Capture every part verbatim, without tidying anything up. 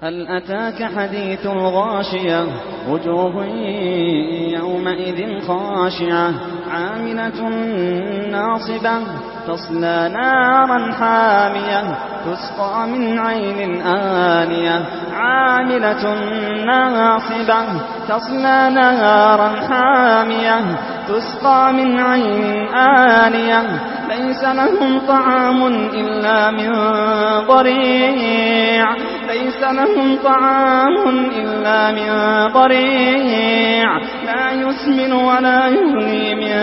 هل أتاك حديث الغاشية وجوه يومئذ خاشعة عاملة ناصبة تصلى نارا حامية تسقى من عين آنية عاملة ناصبة تصلى نارا حامية تسقى من عين آنية ليس لهم طعام إلا من ضريع ليس لهم طعام إلا من ضريع لا يسمن ولا يغني من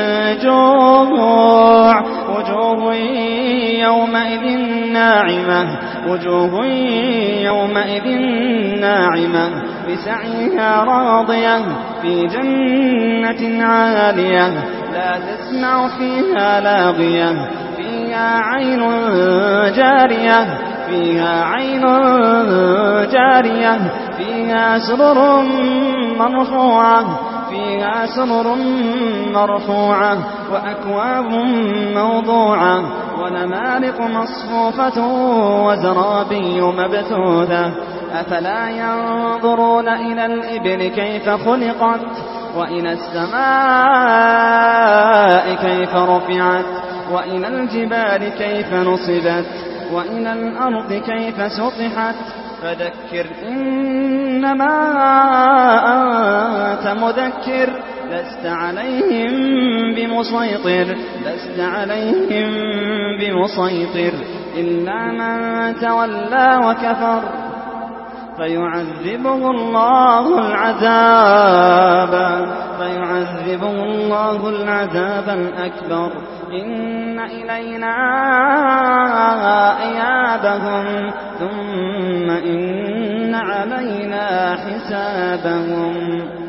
جوع وجوه يومئذ ناعمة وجوه يومئذ ناعمة بسعيها راضية في جنة عالية لا تسمع فيها لاغية فيها عين جارية فيها عين جارية فيها سرر مرفوعة فيها سرر مرفوعة وأكواب موضوعة ونمارق مصفوفة وزرابي مبثوثة أفلا ينظرون إلى الإبل كيف خلقت وإلى السماء كيف رفعت وإلى الجبال كيف نصبت وإلى الأرض كيف سطحت فذكر إنما أنت مذكر لست عليهم بمسيطر لست عليهم بمسيطر إلا من تولى وكفر فيعذبه الله العذاب فيعذبه الله العذاب الأكبر إن إلينا إيابهم ثم إن علينا حسابهم.